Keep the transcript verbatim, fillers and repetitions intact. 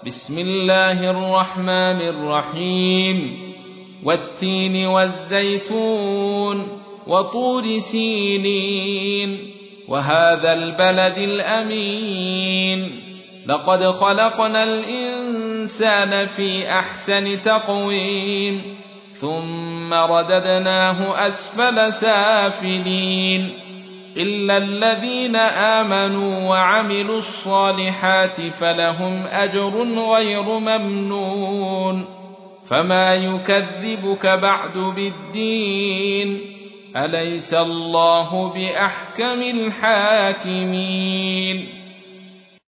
بسم الله الرحمن الرحيم والتين والزيتون وطور سينين وهذا البلد الأمين لقد خلقنا الإنسان في أحسن تقويم ثم رددناه أسفل سافلين إلا الذين آمنوا وعملوا الصالحات فلهم أجر غير ممنون فما يكذبك بعد بالدين أليس الله بأحكم الحاكمين